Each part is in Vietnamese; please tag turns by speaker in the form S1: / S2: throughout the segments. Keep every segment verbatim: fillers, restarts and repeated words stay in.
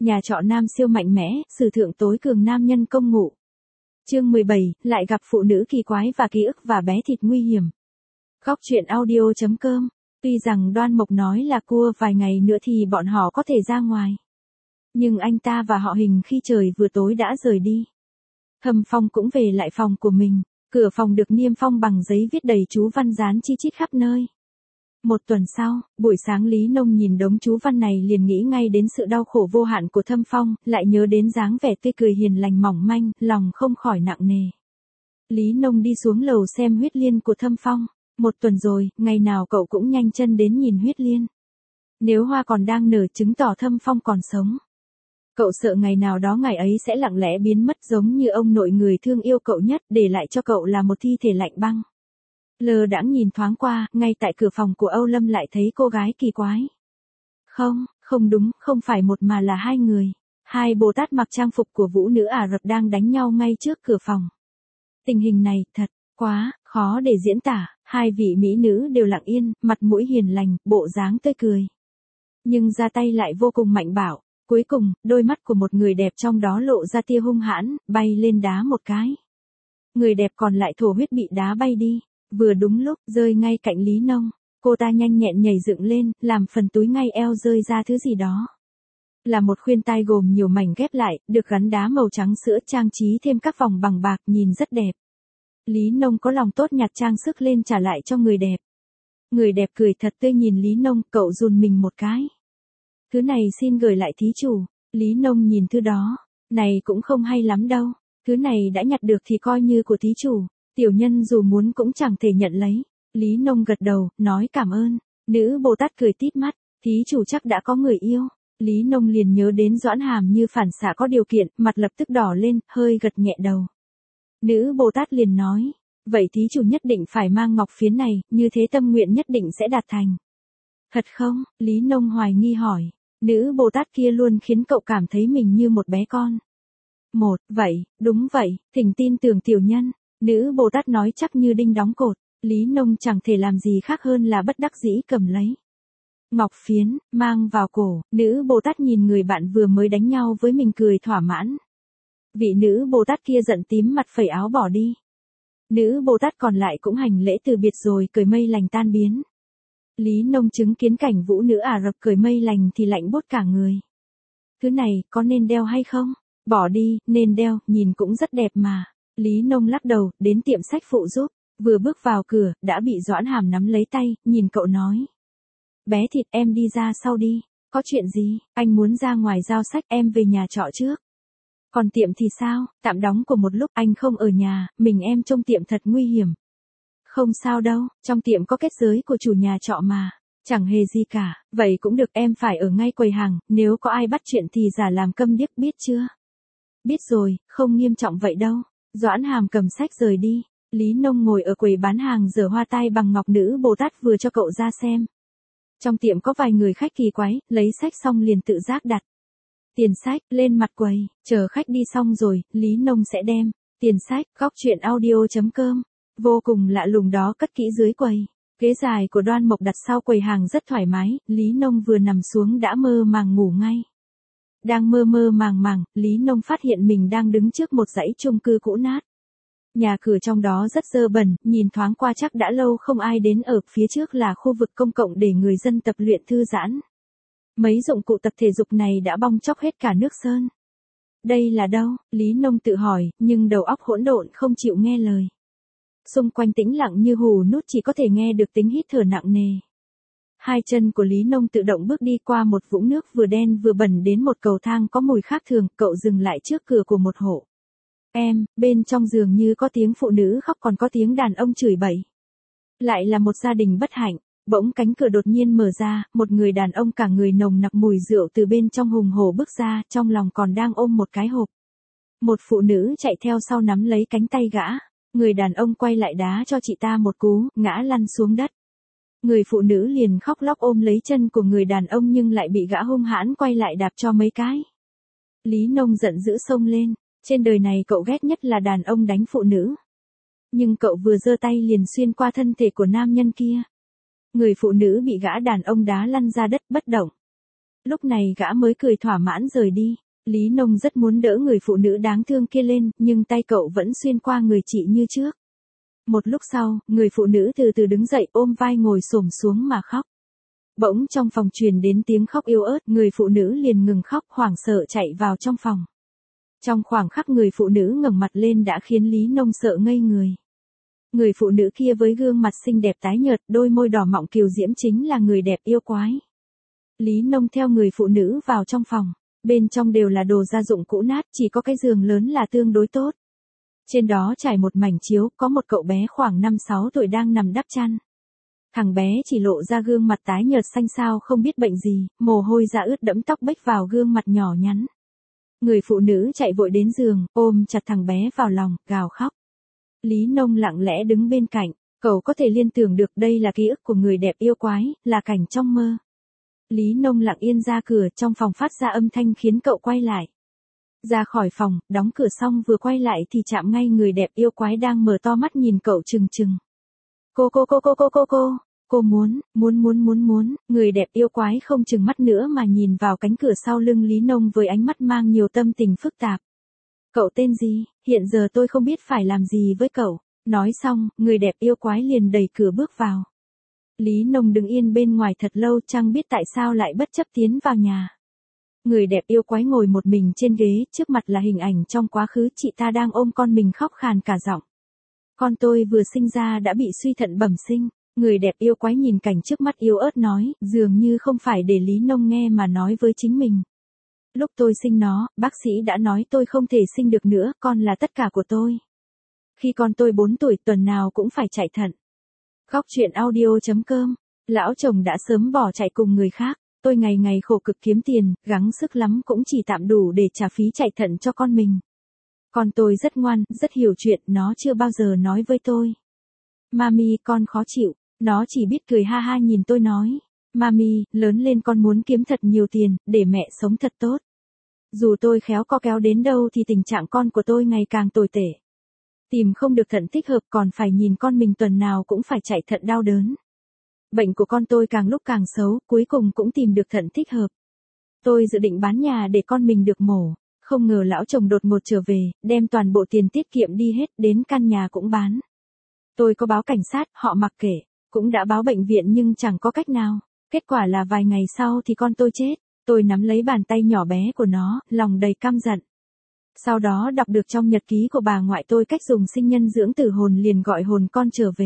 S1: Nhà trọ nam siêu mạnh mẽ, sử thượng tối cường nam nhân công ngụ. Chương mười bảy, lại gặp phụ nữ kỳ quái và ký ức và bé thịt nguy hiểm. Góc truyện audio chấm com. Tuy rằng Đoan Mộc nói là cua vài ngày nữa thì bọn họ có thể ra ngoài. Nhưng anh ta và họ Hình khi trời vừa tối đã rời đi. Thẩm Phong cũng về lại phòng của mình. Cửa phòng được niêm phong bằng giấy viết đầy chú văn dán chi chít khắp nơi. Một tuần sau, buổi sáng Lý Nông nhìn đống chú văn này liền nghĩ ngay đến sự đau khổ vô hạn của Thẩm Phong, lại nhớ đến dáng vẻ tươi cười hiền lành mỏng manh, lòng không khỏi nặng nề. Lý Nông đi xuống lầu xem huyết liên của Thẩm Phong. Một tuần rồi, ngày nào cậu cũng nhanh chân đến nhìn huyết liên. Nếu hoa còn đang nở chứng tỏ Thẩm Phong còn sống. Cậu sợ ngày nào đó ngày ấy sẽ lặng lẽ biến mất giống như ông nội người thương yêu cậu nhất, để lại cho cậu là một thi thể lạnh băng. Lờ đãng nhìn thoáng qua, ngay tại cửa phòng của Âu Lâm lại thấy cô gái kỳ quái. Không, không đúng, không phải một mà là hai người. Hai Bồ Tát mặc trang phục của vũ nữ Ả Rập đang đánh nhau ngay trước cửa phòng. Tình hình này, thật, quá, khó để diễn tả, hai vị mỹ nữ đều lặng yên, mặt mũi hiền lành, bộ dáng tươi cười. Nhưng ra tay lại vô cùng mạnh bạo. Cuối cùng, đôi mắt của một người đẹp trong đó lộ ra tia hung hãn, bay lên đá một cái. Người đẹp còn lại thổ huyết bị đá bay đi, vừa đúng lúc, rơi ngay cạnh Lý Nông. Cô ta nhanh nhẹn nhảy dựng lên, làm phần túi ngay eo rơi ra thứ gì đó. Là một khuyên tai gồm nhiều mảnh ghép lại, được gắn đá màu trắng sữa trang trí thêm các vòng bằng bạc nhìn rất đẹp. Lý Nông có lòng tốt nhặt trang sức lên trả lại cho người đẹp. Người đẹp cười thật tươi nhìn Lý Nông, cậu run mình một cái. Thứ này xin gửi lại thí chủ. Lý Nông nhìn thứ đó, này cũng không hay lắm đâu. Thứ này đã nhặt được thì coi như của thí chủ. Tiểu nhân dù muốn cũng chẳng thể nhận lấy. Lý Nông gật đầu, nói cảm ơn. Nữ Bồ Tát cười tít mắt, thí chủ chắc đã có người yêu. Lý Nông liền nhớ đến Doãn Hàm như phản xạ có điều kiện, mặt lập tức đỏ lên, hơi gật nhẹ đầu. Nữ Bồ Tát liền nói, vậy thí chủ nhất định phải mang ngọc phiến này, như thế tâm nguyện nhất định sẽ đạt thành. Thật không? Lý Nông hoài nghi hỏi. Nữ Bồ Tát kia luôn khiến cậu cảm thấy mình như một bé con. Một, vậy, đúng vậy, thỉnh tin tưởng tiểu nhân. Nữ Bồ Tát nói chắc như đinh đóng cột. Lý Nông chẳng thể làm gì khác hơn là bất đắc dĩ cầm lấy. Ngọc phiến, mang vào cổ, nữ Bồ Tát nhìn người bạn vừa mới đánh nhau với mình cười thỏa mãn. Vị nữ Bồ Tát kia giận tím mặt phẩy áo bỏ đi. Nữ Bồ Tát còn lại cũng hành lễ từ biệt rồi cởi mây lành tan biến. Lý Nông chứng kiến cảnh vũ nữ Ả Rập cởi mây lành thì lạnh buốt cả người. Thứ này, có nên đeo hay không? Bỏ đi, nên đeo, nhìn cũng rất đẹp mà. Lý Nông lắc đầu, đến tiệm sách phụ giúp. Vừa bước vào cửa, đã bị Doãn Hàm nắm lấy tay, nhìn cậu nói. Bé thịt em đi ra sau đi. Có chuyện gì? Anh muốn ra ngoài giao sách, em về nhà trọ trước. Còn tiệm thì sao? Tạm đóng của một lúc, anh không ở nhà, mình em trông tiệm thật nguy hiểm. Không sao đâu, trong tiệm có kết giới của chủ nhà trọ mà. Chẳng hề gì cả, vậy cũng được, em phải ở ngay quầy hàng, nếu có ai bắt chuyện thì giả làm câm điếc, biết chưa? Biết rồi, không nghiêm trọng vậy đâu. Doãn Hàm cầm sách rời đi. Lý Nông ngồi ở quầy bán hàng giở hoa tai bằng ngọc nữ Bồ Tát vừa cho cậu ra xem. Trong tiệm có vài người khách kỳ quái, lấy sách xong liền tự giác đặt tiền sách lên mặt quầy, chờ khách đi xong rồi, Lý Nông sẽ đem tiền sách. Góc truyện audio chấm com. Vô cùng lạ lùng đó cất kỹ dưới quầy. Ghế dài của Đoan Mộc đặt sau quầy hàng rất thoải mái, Lý Nông vừa nằm xuống đã mơ màng ngủ ngay. Đang mơ mơ màng màng, Lý Nông phát hiện mình đang đứng trước một dãy chung cư cũ nát. Nhà cửa trong đó rất dơ bẩn, nhìn thoáng qua chắc đã lâu không ai đến ở, phía trước là khu vực công cộng để người dân tập luyện thư giãn. Mấy dụng cụ tập thể dục này đã bong chóc hết cả nước sơn. Đây là đâu? Lý Nông tự hỏi, nhưng đầu óc hỗn độn không chịu nghe lời. Xung quanh tĩnh lặng như hù nút, chỉ có thể nghe được tiếng hít thở nặng nề. Hai chân của Lý Nông tự động bước đi qua một vũng nước vừa đen vừa bẩn đến một cầu thang có mùi khác thường, cậu dừng lại trước cửa của một hộ. Em, bên trong giường như có tiếng phụ nữ khóc còn có tiếng đàn ông chửi bậy. Lại là một gia đình bất hạnh, bỗng cánh cửa đột nhiên mở ra, một người đàn ông cả người nồng nặc mùi rượu từ bên trong hùng hổ bước ra, trong lòng còn đang ôm một cái hộp. Một phụ nữ chạy theo sau nắm lấy cánh tay gã. Người đàn ông quay lại đá cho chị ta một cú, ngã lăn xuống đất. Người phụ nữ liền khóc lóc ôm lấy chân của người đàn ông nhưng lại bị gã hung hãn quay lại đạp cho mấy cái. Lý Nông giận dữ xông lên, trên đời này cậu ghét nhất là đàn ông đánh phụ nữ. Nhưng cậu vừa giơ tay liền xuyên qua thân thể của nam nhân kia. Người phụ nữ bị gã đàn ông đá lăn ra đất bất động. Lúc này gã mới cười thỏa mãn rời đi. Lý Nông rất muốn đỡ người phụ nữ đáng thương kia lên, nhưng tay cậu vẫn xuyên qua người chị như trước. Một lúc sau, người phụ nữ từ từ đứng dậy ôm vai ngồi xổm xuống mà khóc. Bỗng trong phòng truyền đến tiếng khóc yếu ớt, người phụ nữ liền ngừng khóc, hoảng sợ chạy vào trong phòng. Trong khoảng khắc người phụ nữ ngẩng mặt lên đã khiến Lý Nông sợ ngây người. Người phụ nữ kia với gương mặt xinh đẹp tái nhợt, đôi môi đỏ mọng kiều diễm chính là người đẹp yêu quái. Lý Nông theo người phụ nữ vào trong phòng. Bên trong đều là đồ gia dụng cũ nát, chỉ có cái giường lớn là tương đối tốt. Trên đó trải một mảnh chiếu, có một cậu bé khoảng năm sáu tuổi đang nằm đắp chăn. Thằng bé chỉ lộ ra gương mặt tái nhợt xanh xao không biết bệnh gì, mồ hôi ra ướt đẫm tóc bếch vào gương mặt nhỏ nhắn. Người phụ nữ chạy vội đến giường, ôm chặt thằng bé vào lòng, gào khóc. Lý Nông lặng lẽ đứng bên cạnh, cậu có thể liên tưởng được đây là ký ức của người đẹp yêu quái, là cảnh trong mơ. Lý Nông lặng yên ra cửa, trong phòng phát ra âm thanh khiến cậu quay lại. Ra khỏi phòng, đóng cửa xong vừa quay lại thì chạm ngay người đẹp yêu quái đang mở to mắt nhìn cậu trừng trừng. Cô cô cô cô cô cô cô, cô muốn, muốn muốn muốn muốn, người đẹp yêu quái không chừng mắt nữa mà nhìn vào cánh cửa sau lưng Lý Nông với ánh mắt mang nhiều tâm tình phức tạp. Cậu tên gì, hiện giờ tôi không biết phải làm gì với cậu. Nói xong, người đẹp yêu quái liền đẩy cửa bước vào. Lý Nông đứng yên bên ngoài thật lâu chẳng biết tại sao lại bất chấp tiến vào nhà. Người đẹp yêu quái ngồi một mình trên ghế, trước mặt là hình ảnh trong quá khứ chị ta đang ôm con mình khóc khàn cả giọng. Con tôi vừa sinh ra đã bị suy thận bẩm sinh. Người đẹp yêu quái nhìn cảnh trước mắt yếu ớt nói, dường như không phải để Lý Nông nghe mà nói với chính mình. Lúc tôi sinh nó, bác sĩ đã nói tôi không thể sinh được nữa, con là tất cả của tôi. Khi con tôi bốn tuổi tuần nào cũng phải chạy thận. Góc truyện audio chấm com. Lão chồng đã sớm bỏ chạy cùng người khác. Tôi ngày ngày khổ cực kiếm tiền, gắng sức lắm cũng chỉ tạm đủ để trả phí chạy thận cho con mình. Con tôi rất ngoan, rất hiểu chuyện, nó chưa bao giờ nói với tôi. Mami, con khó chịu. Nó chỉ biết cười ha ha nhìn tôi nói. Mami, lớn lên con muốn kiếm thật nhiều tiền, để mẹ sống thật tốt. Dù tôi khéo co kéo đến đâu thì tình trạng con của tôi ngày càng tồi tệ. Tìm không được thận thích hợp còn phải nhìn con mình tuần nào cũng phải chạy thận đau đớn. Bệnh của con tôi càng lúc càng xấu, cuối cùng cũng tìm được thận thích hợp. Tôi dự định bán nhà để con mình được mổ. Không ngờ lão chồng đột ngột trở về, đem toàn bộ tiền tiết kiệm đi hết, đến căn nhà cũng bán. Tôi có báo cảnh sát, họ mặc kệ. Cũng đã báo bệnh viện nhưng chẳng có cách nào. Kết quả là vài ngày sau thì con tôi chết. Tôi nắm lấy bàn tay nhỏ bé của nó, lòng đầy căm giận. Sau đó đọc được trong nhật ký của bà ngoại tôi cách dùng sinh nhân dưỡng tử hồn liền gọi hồn con trở về.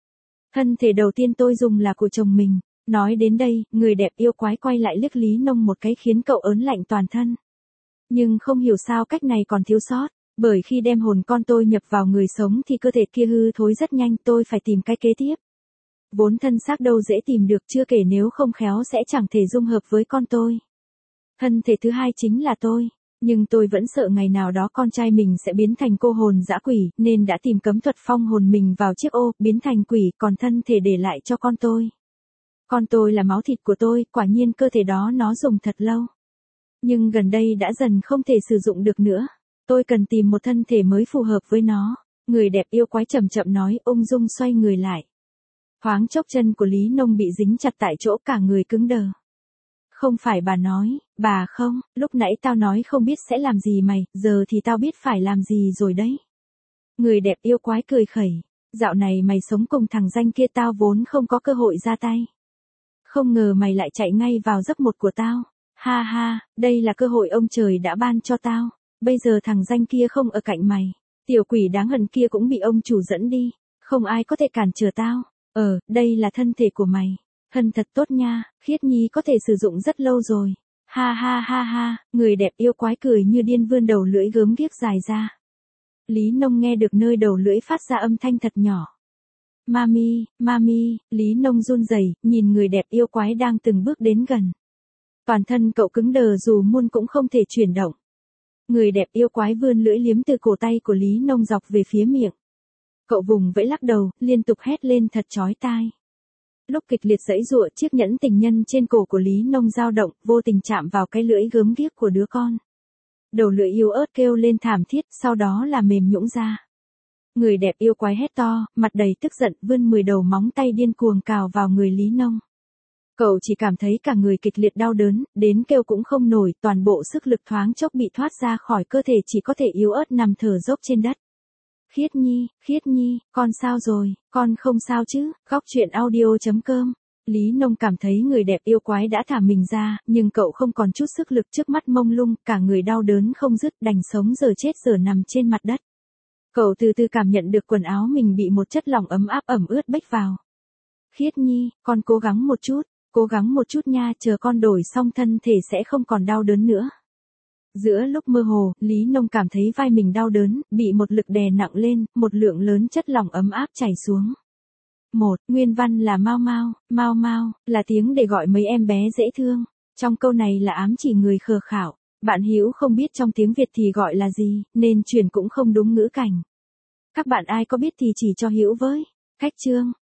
S1: Thân thể đầu tiên tôi dùng là của chồng mình. Nói đến đây, người đẹp yêu quái quay lại liếc Lý Nông một cái khiến cậu ớn lạnh toàn thân. Nhưng không hiểu sao cách này còn thiếu sót. Bởi khi đem hồn con tôi nhập vào người sống thì cơ thể kia hư thối rất nhanh, tôi phải tìm cái kế tiếp. Vốn thân xác đâu dễ tìm được, chưa kể nếu không khéo sẽ chẳng thể dung hợp với con tôi. Thân thể thứ hai chính là tôi. Nhưng tôi vẫn sợ ngày nào đó con trai mình sẽ biến thành cô hồn dã quỷ, nên đã tìm cấm thuật phong hồn mình vào chiếc ô, biến thành quỷ, còn thân thể để lại cho con tôi. Con tôi là máu thịt của tôi, quả nhiên cơ thể đó nó dùng thật lâu. Nhưng gần đây đã dần không thể sử dụng được nữa. Tôi cần tìm một thân thể mới phù hợp với nó. Người đẹp yêu quái chậm chậm nói, ung dung xoay người lại. Thoáng chốc chân của Lý Nông bị dính chặt tại chỗ, cả người cứng đờ. Không phải bà nói, bà không, lúc nãy tao nói không biết sẽ làm gì mày, giờ thì tao biết phải làm gì rồi đấy. Người đẹp yêu quái cười khẩy, dạo này mày sống cùng thằng danh kia tao vốn không có cơ hội ra tay. Không ngờ mày lại chạy ngay vào giấc một của tao, ha ha, đây là cơ hội ông trời đã ban cho tao, bây giờ thằng danh kia không ở cạnh mày, tiểu quỷ đáng hận kia cũng bị ông chủ dẫn đi, không ai có thể cản trở tao, ờ, đây là thân thể của mày. Thân thật tốt nha, Khiết Nhi có thể sử dụng rất lâu rồi. Ha ha ha ha, người đẹp yêu quái cười như điên vươn đầu lưỡi gớm ghiếc dài ra. Lý Nông nghe được nơi đầu lưỡi phát ra âm thanh thật nhỏ. Mami, mami, Lý Nông run rẩy, nhìn người đẹp yêu quái đang từng bước đến gần. Toàn thân cậu cứng đờ dù muôn cũng không thể chuyển động. Người đẹp yêu quái vươn lưỡi liếm từ cổ tay của Lý Nông dọc về phía miệng. Cậu vùng vẫy lắc đầu, liên tục hét lên thật chói tai. Lúc kịch liệt giãy giụa, chiếc nhẫn tình nhân trên cổ của Lý Nông dao động, vô tình chạm vào cái lưỡi gớm ghiếc của đứa con. Đầu lưỡi yếu ớt kêu lên thảm thiết, sau đó là mềm nhũn ra. Người đẹp yêu quái hét to, mặt đầy tức giận, vươn mười đầu móng tay điên cuồng cào vào người Lý Nông. Cậu chỉ cảm thấy cả người kịch liệt đau đớn, đến kêu cũng không nổi, toàn bộ sức lực thoáng chốc bị thoát ra khỏi cơ thể, chỉ có thể yếu ớt nằm thở dốc trên đất. Khiết Nhi, Khiết Nhi, con sao rồi, con không sao chứ? Góc truyện audio chấm com. Lý Nông cảm thấy người đẹp yêu quái đã thả mình ra, nhưng cậu không còn chút sức lực, trước mắt mông lung, cả người đau đớn không dứt, đành sống giờ chết giờ nằm trên mặt đất. Cậu từ từ cảm nhận được quần áo mình bị một chất lỏng ấm áp ẩm ướt bếch vào. Khiết Nhi, con cố gắng một chút, cố gắng một chút nha, chờ con đổi xong thân thể sẽ không còn đau đớn nữa. Giữa lúc mơ hồ, Lý Nông cảm thấy vai mình đau đớn, bị một lực đè nặng lên, một lượng lớn chất lỏng ấm áp chảy xuống. Một, nguyên văn là Mau Mau, Mau Mau, là tiếng để gọi mấy em bé dễ thương. Trong câu này là ám chỉ người khờ khảo. Bạn Hữu không biết trong tiếng Việt thì gọi là gì, nên truyền cũng không đúng ngữ cảnh. Các bạn ai có biết thì chỉ cho Hữu với. Khách chương.